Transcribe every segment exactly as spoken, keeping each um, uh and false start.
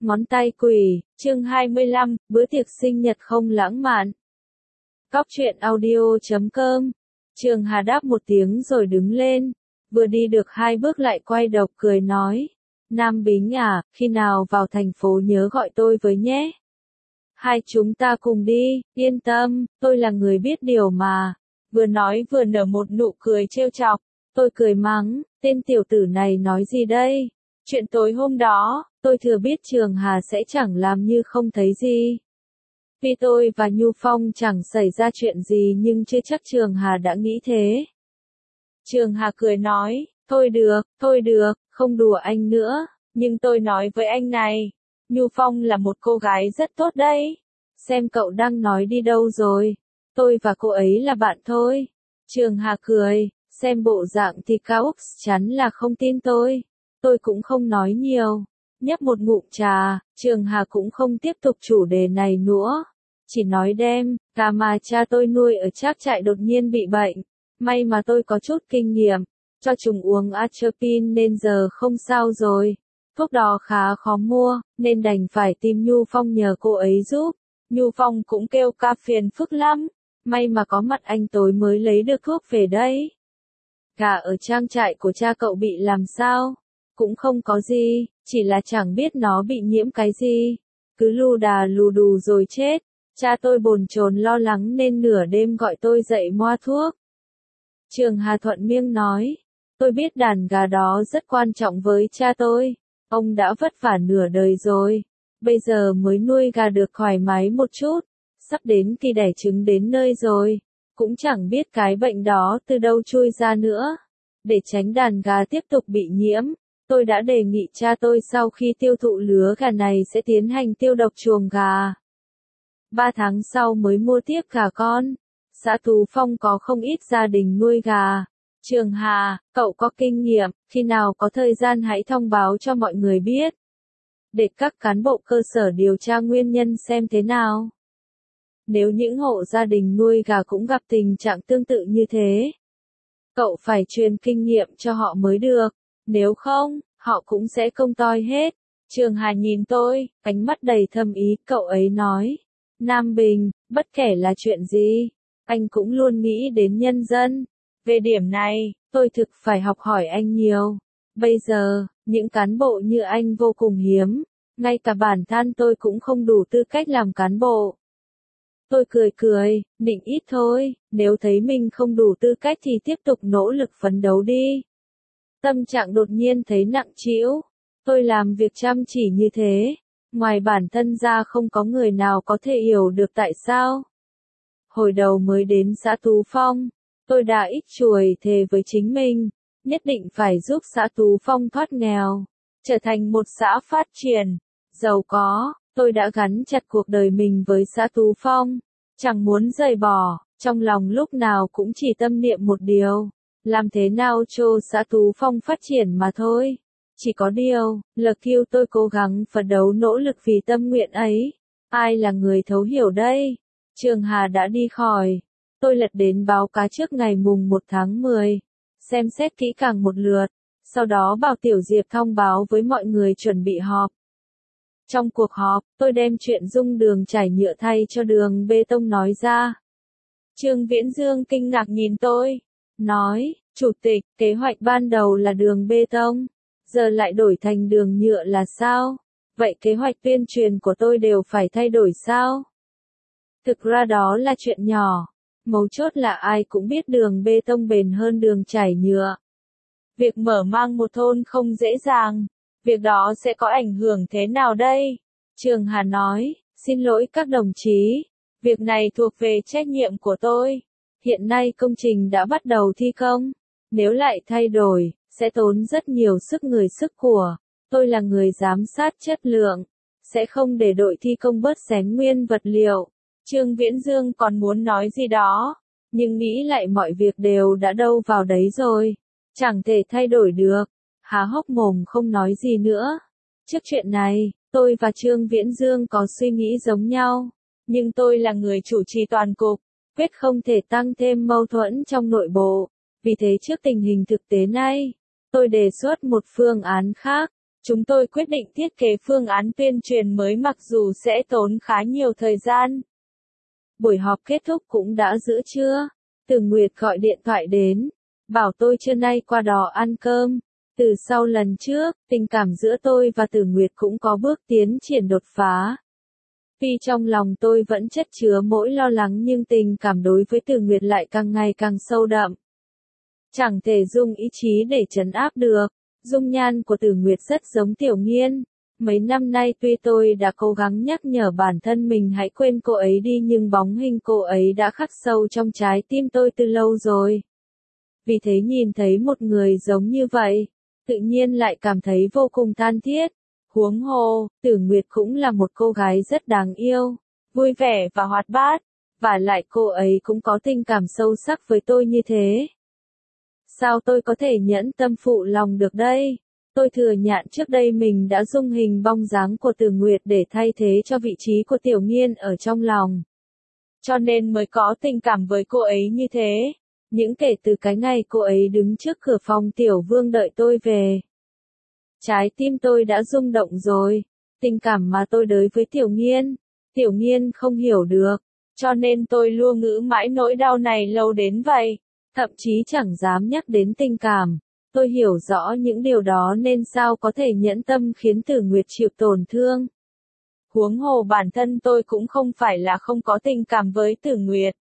Ngón tay quỷ, chương hai mươi lăm, bữa tiệc sinh nhật không lãng mạn. Cóc truyện audio chấm com. Trường Hà đáp một tiếng rồi đứng lên, vừa đi được hai bước lại quay đầu cười nói, Nam Bính à, khi nào vào thành phố nhớ gọi tôi với nhé. Hai chúng ta cùng đi, yên tâm, tôi là người biết điều mà. Vừa nói vừa nở một nụ cười trêu chọc, tôi cười mắng, tên tiểu tử này nói gì đây? Chuyện tối hôm đó, tôi thừa biết Trường Hà sẽ chẳng làm như không thấy gì. Vì tôi và Nhu Phong chẳng xảy ra chuyện gì nhưng chưa chắc Trường Hà đã nghĩ thế. Trường Hà cười nói, thôi được, thôi được, không đùa anh nữa, nhưng tôi nói với anh này, Nhu Phong là một cô gái rất tốt đấy. Xem cậu đang nói đi đâu rồi, tôi và cô ấy là bạn thôi. Trường Hà cười, xem bộ dạng thì Cao Úc chắn là không tin tôi. Tôi cũng không nói nhiều, nhấp một ngụm trà, Trường Hà cũng không tiếp tục chủ đề này nữa. Chỉ nói đem, gà mà cha tôi nuôi ở trác trại đột nhiên bị bệnh. May mà tôi có chút kinh nghiệm, cho chúng uống atropine nên giờ không sao rồi. Thuốc đó khá khó mua, nên đành phải tìm Nhu Phong nhờ cô ấy giúp. Nhu Phong cũng kêu ca phiền phức lắm, may mà có mặt anh tối mới lấy được thuốc về đấy. Gà ở trang trại của cha cậu bị làm sao? Cũng không có gì, chỉ là chẳng biết nó bị nhiễm cái gì. Cứ lù đà lù đù rồi chết. Cha tôi bồn chồn lo lắng nên nửa đêm gọi tôi dậy moa thuốc. Trường Hà thuận miệng nói, tôi biết đàn gà đó rất quan trọng với cha tôi. Ông đã vất vả nửa đời rồi, bây giờ mới nuôi gà được thoải mái một chút. Sắp đến kỳ đẻ trứng đến nơi rồi, cũng chẳng biết cái bệnh đó từ đâu chui ra nữa. Để tránh đàn gà tiếp tục bị nhiễm, tôi đã đề nghị cha tôi sau khi tiêu thụ lứa gà này sẽ tiến hành tiêu độc chuồng gà. Ba tháng sau mới mua tiếp gà con. Xã Tú Phong có không ít gia đình nuôi gà. Trường Hà, cậu có kinh nghiệm, khi nào có thời gian hãy thông báo cho mọi người biết. Để các cán bộ cơ sở điều tra nguyên nhân xem thế nào. Nếu những hộ gia đình nuôi gà cũng gặp tình trạng tương tự như thế, cậu phải truyền kinh nghiệm cho họ mới được. Nếu không, họ cũng sẽ công toi hết. Trường Hà nhìn tôi, ánh mắt đầy thâm ý, cậu ấy nói. Nam Bình, bất kể là chuyện gì, anh cũng luôn nghĩ đến nhân dân. Về điểm này, tôi thực phải học hỏi anh nhiều. Bây giờ, những cán bộ như anh vô cùng hiếm. Ngay cả bản thân tôi cũng không đủ tư cách làm cán bộ. Tôi cười cười, định ít thôi, nếu thấy mình không đủ tư cách thì tiếp tục nỗ lực phấn đấu đi. Tâm trạng đột nhiên thấy nặng trĩu. Tôi làm việc chăm chỉ như thế, ngoài bản thân ra không có người nào có thể hiểu được tại sao. Hồi đầu mới đến xã Tú Phong, tôi đã ít chuồi thề với chính mình, nhất định phải giúp xã Tú Phong thoát nghèo, trở thành một xã phát triển, giàu có. Tôi đã gắn chặt cuộc đời mình với xã Tú Phong, chẳng muốn rời bỏ, trong lòng lúc nào cũng chỉ tâm niệm một điều, làm thế nào cho xã Tú Phong phát triển mà thôi. Chỉ có điều, lờ kêu tôi cố gắng phấn đấu nỗ lực vì tâm nguyện ấy. Ai là người thấu hiểu đây? Trường Hà đã đi khỏi. Tôi lật đến báo cáo trước ngày mùng một tháng mười. Xem xét kỹ càng một lượt. Sau đó bảo Tiểu Diệp thông báo với mọi người chuẩn bị họp. Trong cuộc họp, tôi đem chuyện dung đường trải nhựa thay cho đường bê tông nói ra. Trương Viễn Dương kinh ngạc nhìn tôi. Nói, Chủ tịch, kế hoạch ban đầu là đường bê tông. Giờ lại đổi thành đường nhựa là sao? Vậy kế hoạch tuyên truyền của tôi đều phải thay đổi sao? Thực ra đó là chuyện nhỏ. Mấu chốt là ai cũng biết đường bê tông bền hơn đường trải nhựa. Việc mở mang một thôn không dễ dàng. Việc đó sẽ có ảnh hưởng thế nào đây? Trường Hà nói, xin lỗi các đồng chí. Việc này thuộc về trách nhiệm của tôi. Hiện nay công trình đã bắt đầu thi công. Nếu lại thay đổi, sẽ tốn rất nhiều sức người sức của. Tôi là người giám sát chất lượng, sẽ không để đội thi công bớt xén nguyên vật liệu. Trương Viễn Dương còn muốn nói gì đó, nhưng nghĩ lại mọi việc đều đã đâu vào đấy rồi, chẳng thể thay đổi được. Há hốc mồm không nói gì nữa. Trước chuyện này, tôi và Trương Viễn Dương có suy nghĩ giống nhau, nhưng tôi là người chủ trì toàn cục, quyết không thể tăng thêm mâu thuẫn trong nội bộ. Vì thế trước tình hình thực tế này, tôi đề xuất một phương án khác. Chúng tôi quyết định thiết kế phương án tuyên truyền mới mặc dù sẽ tốn khá nhiều thời gian. Buổi họp kết thúc cũng đã giữa trưa. Từ Nguyệt gọi điện thoại đến, bảo tôi trưa nay qua đó ăn cơm. Từ sau lần trước, tình cảm giữa tôi và Từ Nguyệt cũng có bước tiến triển đột phá. Tuy trong lòng tôi vẫn chất chứa mỗi lo lắng nhưng tình cảm đối với Từ Nguyệt lại càng ngày càng sâu đậm. Chẳng thể dùng ý chí để trấn áp được. Dung nhan của Từ Nguyệt rất giống Tiểu Nghiên. Mấy năm nay tuy tôi đã cố gắng nhắc nhở bản thân mình hãy quên cô ấy đi nhưng bóng hình cô ấy đã khắc sâu trong trái tim tôi từ lâu rồi. Vì thế nhìn thấy một người giống như vậy, tự nhiên lại cảm thấy vô cùng than thiết. Huống hồ, Tử Nguyệt cũng là một cô gái rất đáng yêu, vui vẻ và hoạt bát, và lại cô ấy cũng có tình cảm sâu sắc với tôi như thế. Sao tôi có thể nhẫn tâm phụ lòng được đây? Tôi thừa nhận trước đây mình đã dung hình bóng dáng của Tử Nguyệt để thay thế cho vị trí của Tiểu Nghiên ở trong lòng. Cho nên mới có tình cảm với cô ấy như thế. Những kể từ cái ngày cô ấy đứng trước cửa phòng Tiểu Vương đợi tôi về. Trái tim tôi đã rung động rồi. Tình cảm mà tôi đối với Tiểu Nghiên, Tiểu Nghiên không hiểu được. Cho nên tôi luôn ngữ mãi nỗi đau này lâu đến vậy. Thậm chí chẳng dám nhắc đến tình cảm. Tôi hiểu rõ những điều đó nên sao có thể nhẫn tâm khiến Tử Nguyệt chịu tổn thương. Huống hồ bản thân tôi cũng không phải là không có tình cảm với Tử Nguyệt.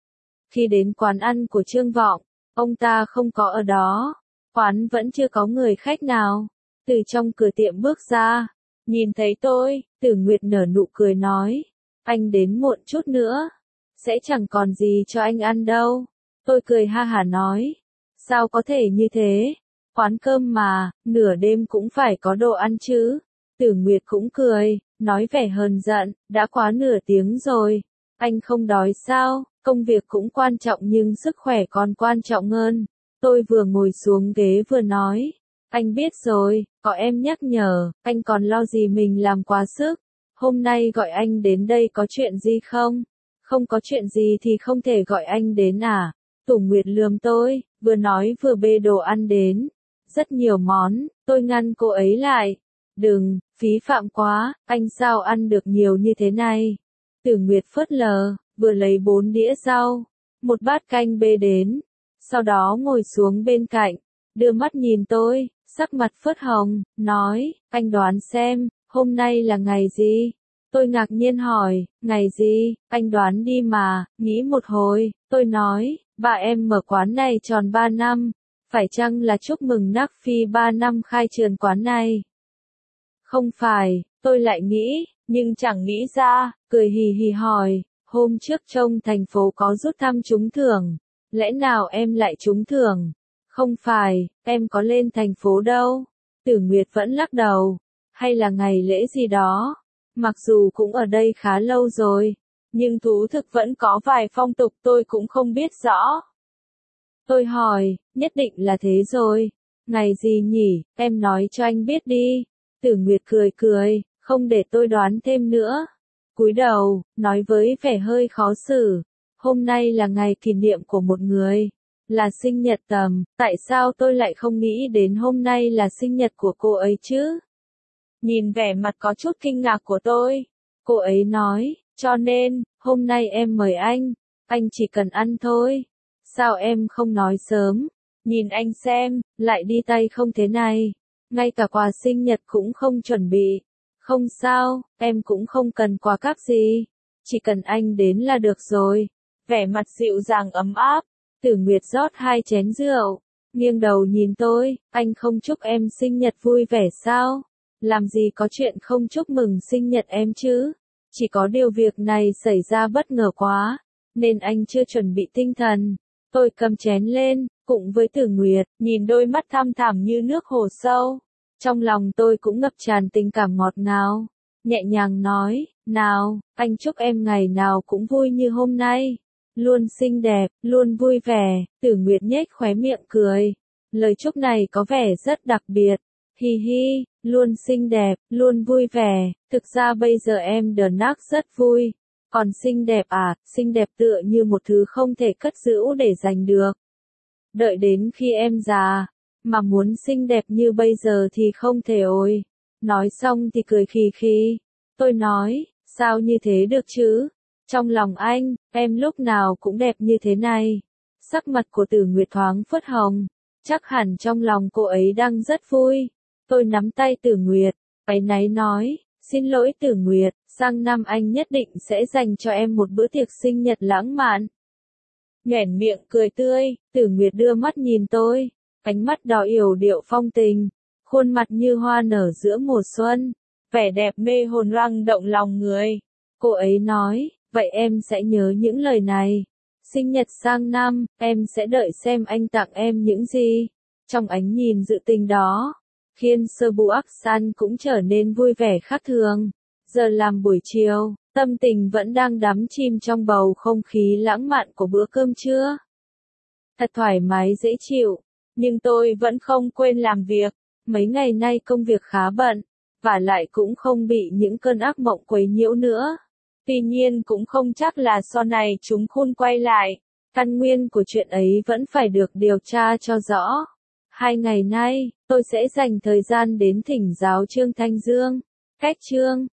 Khi đến quán ăn của Trương Vọng, ông ta không có ở đó. Quán vẫn chưa có người khách nào. Từ trong cửa tiệm bước ra, nhìn thấy tôi, Tử Nguyệt nở nụ cười nói. Anh đến muộn chút nữa, sẽ chẳng còn gì cho anh ăn đâu. Tôi cười ha hả nói. Sao có thể như thế? Quán cơm mà, nửa đêm cũng phải có đồ ăn chứ. Tử Nguyệt cũng cười, nói vẻ hờn giận, đã quá nửa tiếng rồi. Anh không đói sao? Công việc cũng quan trọng nhưng sức khỏe còn quan trọng hơn. Tôi vừa ngồi xuống ghế vừa nói. Anh biết rồi, có em nhắc nhở, anh còn lo gì mình làm quá sức. Hôm nay gọi anh đến đây có chuyện gì không? Không có chuyện gì thì không thể gọi anh đến à? Tử Nguyệt lườm tôi, vừa nói vừa bê đồ ăn đến. Rất nhiều món, tôi ngăn cô ấy lại. Đừng, phí phạm quá, anh sao ăn được nhiều như thế này? Tử Nguyệt phớt lờ, vừa lấy bốn đĩa rau, một bát canh bê đến. Sau đó ngồi xuống bên cạnh, đưa mắt nhìn tôi, sắc mặt phớt hồng, nói, anh đoán xem, hôm nay là ngày gì? Tôi ngạc nhiên hỏi, ngày gì? Anh đoán đi mà, nghĩ một hồi, tôi nói, bà em mở quán này tròn ba năm. Phải chăng là chúc mừng Nắc Phi ba năm khai trương quán này? Không phải, tôi lại nghĩ, nhưng chẳng nghĩ ra, cười hì hì hỏi, hôm trước trông thành phố có rút thăm trúng thưởng, lẽ nào em lại trúng thưởng? Không phải, em có lên thành phố đâu. Tử Nguyệt vẫn lắc đầu, hay là ngày lễ gì đó? Mặc dù cũng ở đây khá lâu rồi, nhưng thú thực vẫn có vài phong tục tôi cũng không biết rõ. Tôi hỏi, nhất định là thế rồi. Ngày gì nhỉ, em nói cho anh biết đi. Tử Nguyệt cười cười, không để tôi đoán thêm nữa. Cúi đầu, nói với vẻ hơi khó xử. Hôm nay là ngày kỷ niệm của một người. Là sinh nhật Tầm, tại sao tôi lại không nghĩ đến hôm nay là sinh nhật của cô ấy chứ? Nhìn vẻ mặt có chút kinh ngạc của tôi. Cô ấy nói, cho nên, hôm nay em mời anh. Anh chỉ cần ăn thôi. Sao em không nói sớm? Nhìn anh xem, lại đi tay không thế này. Ngay cả quà sinh nhật cũng không chuẩn bị. Không sao, em cũng không cần quà cáp gì. Chỉ cần anh đến là được rồi. Vẻ mặt dịu dàng ấm áp. Tử Nguyệt rót hai chén rượu. Nghiêng đầu nhìn tôi, anh không chúc em sinh nhật vui vẻ sao? Làm gì có chuyện không chúc mừng sinh nhật em chứ? Chỉ có điều việc này xảy ra bất ngờ quá. Nên anh chưa chuẩn bị tinh thần. Tôi cầm chén lên, cùng với Tử Nguyệt, nhìn đôi mắt thăm thẳm như nước hồ sâu. Trong lòng tôi cũng ngập tràn tình cảm ngọt ngào. Nhẹ nhàng nói, nào, anh chúc em ngày nào cũng vui như hôm nay. Luôn xinh đẹp, luôn vui vẻ. Tử Nguyệt nhếch khóe miệng cười. Lời chúc này có vẻ rất đặc biệt. Hi hi, luôn xinh đẹp, luôn vui vẻ. Thực ra bây giờ em đờ nắc rất vui. Còn xinh đẹp à, xinh đẹp tựa như một thứ không thể cất giữ để giành được. Đợi đến khi em già, mà muốn xinh đẹp như bây giờ thì không thể ôi. Nói xong thì cười khì khì. Tôi nói, sao như thế được chứ? Trong lòng anh, em lúc nào cũng đẹp như thế này. Sắc mặt của Tử Nguyệt thoáng phớt hồng. Chắc hẳn trong lòng cô ấy đang rất vui. Tôi nắm tay Tử Nguyệt, áy náy nói, xin lỗi Tử Nguyệt, sang năm anh nhất định sẽ dành cho em một bữa tiệc sinh nhật lãng mạn. Nhoẻn miệng cười tươi, Tử Nguyệt đưa mắt nhìn tôi, ánh mắt đỏ yểu điệu phong tình, khuôn mặt như hoa nở giữa mùa xuân, vẻ đẹp mê hồn răng động lòng người. Cô ấy nói, vậy em sẽ nhớ những lời này. Sinh nhật sang năm, em sẽ đợi xem anh tặng em những gì. Trong ánh nhìn dự tình đó, Khiên Sơ Bu Ác San cũng trở nên vui vẻ khác thường. Giờ làm buổi chiều, tâm tình vẫn đang đắm chìm trong bầu không khí lãng mạn của bữa cơm trưa. Thật thoải mái dễ chịu, nhưng tôi vẫn không quên làm việc. Mấy ngày nay công việc khá bận, và lại cũng không bị những cơn ác mộng quấy nhiễu nữa. Tuy nhiên cũng không chắc là sau này chúng khôn quay lại. Căn nguyên của chuyện ấy vẫn phải được điều tra cho rõ. Hai ngày nay, tôi sẽ dành thời gian đến thỉnh giáo Trương Thanh Dương. Cách Trương